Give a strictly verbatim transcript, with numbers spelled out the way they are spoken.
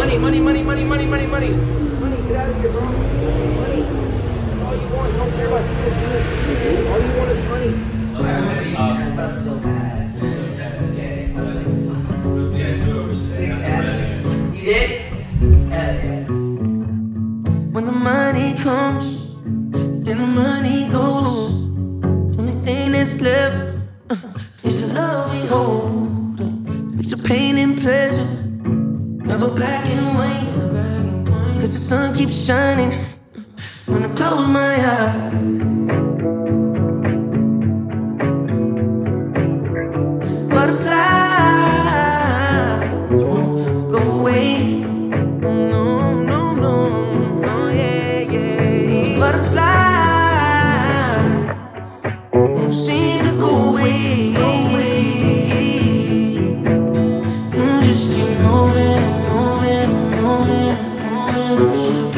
Money, money, money, money, money, money, money. Money, get out of here, bro. Money. That's all you want. You don't care about this. All you want is money. Okay, I felt so bad. So bad. Okay. I was like, yeah, two hours today. Exactly. You did? Hell yeah. When the money comes and the money goes, only thing that's left uh, is the love we hold. It's a pain and pleasure, never black and white. Cause the sun keeps shining when I close my eyes. Butterflies won't go away. No, no, no, oh yeah, yeah. Butterflies won't seem to go away, go away. Mm, just keep moving, moving, moving, moving.